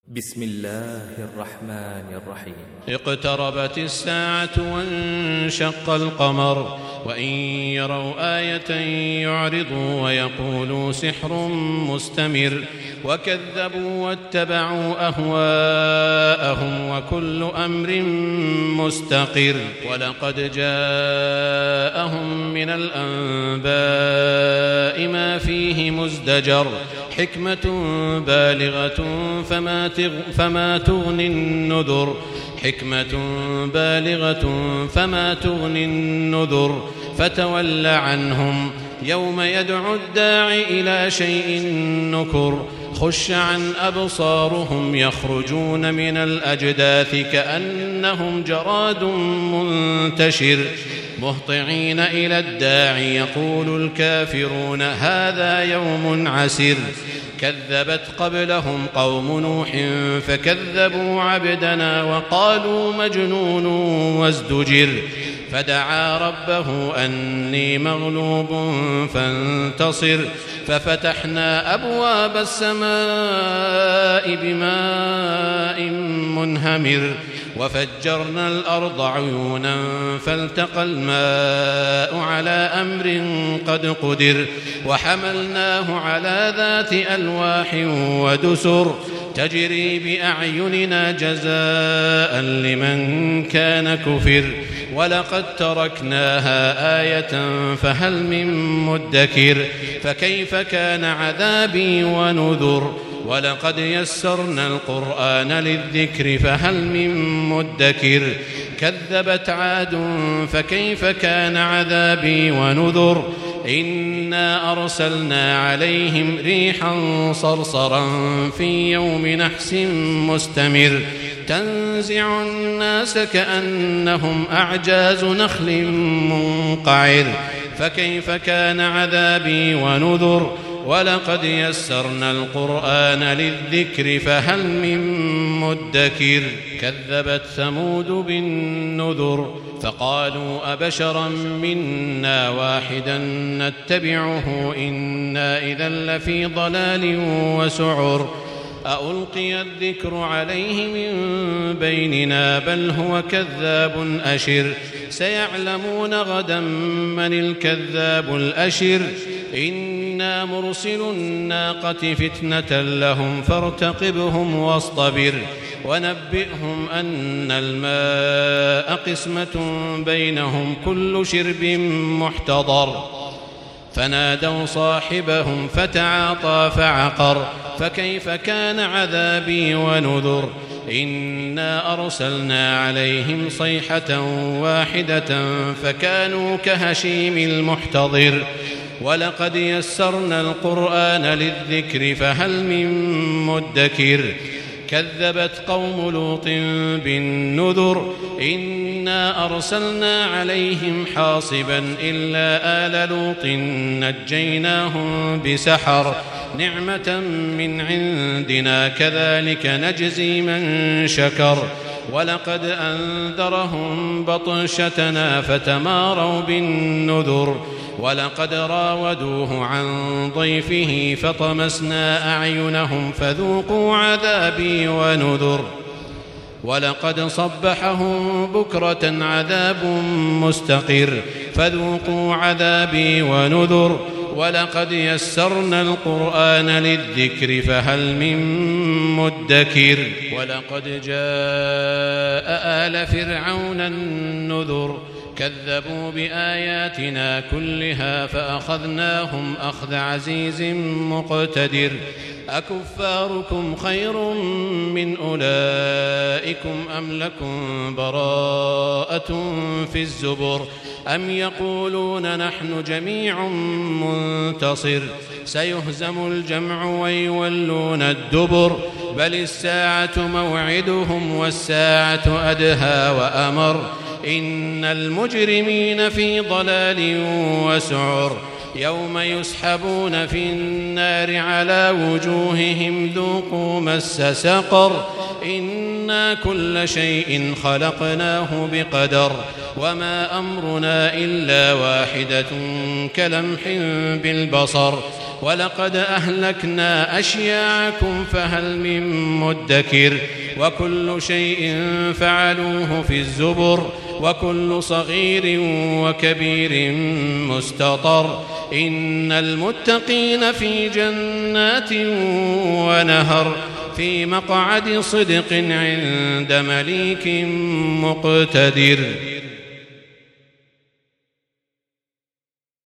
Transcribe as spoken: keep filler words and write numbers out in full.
بسم الله الرحمن الرحيم. اقتربت الساعة وانشق القمر وإن يروا آية يعرضوا ويقولوا سحر مستمر وكذبوا واتبعوا أهواءهم وكل أمر مستقر. ولقد جاءهم من الأنباء ما فيه مزدجر حكمة بالغة فما فما تغني النذر حكمة بالغة فما تغني النذر فتول عنهم يوم يدعو الداعي إلى شيء نكر خش عن أبصارهم يخرجون من الأجداث كأنهم جراد منتشر مهطعين إلى الداعي يقول الكافرون هذا يوم عسر. كذبت قبلهم قوم نوح فكذبوا عبدنا وقالوا مجنون وازدجر فدعا ربه أني مغلوب فانتصر ففتحنا أبواب السماء بماء منهمر وفجرنا الأرض عيونا فالتقى الماء على أمر قد قدر وحملناه على ذات ألواح ودسر تجري بأعيننا جزاء لمن كان كفر. ولقد تركناها آية فهل من مدكر فكيف كان عذابي ونذر. ولقد يسرنا القرآن للذكر فهل من مدكر. كذبت عاد فكيف كان عذابي ونذر. إنا أرسلنا عليهم ريحا صرصرا في يوم نحس مستمر تنزع الناس كأنهم أعجاز نخل منقعر فكيف كان عذابي ونذر. ولقد يسرنا القرآن للذكر فهل من مدكر. كذبت ثمود بالنذر فقالوا أبشرا منا واحدا نتبعه إنا إذا لفي ضلال وسعر أألقي الذكر عليه من بيننا بل هو كذاب أشر سيعلمون غدا من الكذاب الأشر. إنا مرسل الناقة فتنة لهم فارتقبهم واصطبر ونبئهم أن الماء قسمة بينهم كل شرب محتضر فنادوا صاحبهم فتعاطى فعقر فكيف كان عذابي ونذر. إنا أرسلنا عليهم صيحة واحدة فكانوا كهشيم المحتضر. ولقد يسرنا القرآن للذكر فهل من مدكر. كذبت قوم لوط بالنذر إنا أرسلنا عليهم حاصبا إلا آل لوط نجيناهم بسحر نعمة من عندنا كذلك نجزي من شكر. ولقد أنذرهم بطشتنا فتماروا بالنذر. ولقد راودوه عن ضيفه فطمسنا أعينهم فذوقوا عذابي ونذر. ولقد صبحهم بكرة عذاب مستقر فذوقوا عذابي ونذر. ولقد يسرنا القرآن للذكر فهل من مدكر. ولقد جاء آل فرعون النذر كذبوا بآياتنا كلها فأخذناهم أخذ عزيز مقتدر. أكفاركم خير من أولئكم أم لكم براءة في الزبر أم يقولون نحن جميع منتصر سيهزم الجمع ويولون الدبر بل الساعة موعدهم والساعة أدهى وأمر إن المجرمين في ضلال وسعر يوم يسحبون في النار على وجوههم ذوقوا مس سقر إن إنا كل شيء خلقناه بقدر وما أمرنا إلا واحدة كلمح بالبصر ولقد أهلكنا أشياعكم فهل من مدكر وكل شيء فعلوه في الزبر وكل صغير وكبير مستطر إن المتقين في جنات ونهر في مقعد صدق عند مليك مقتدر.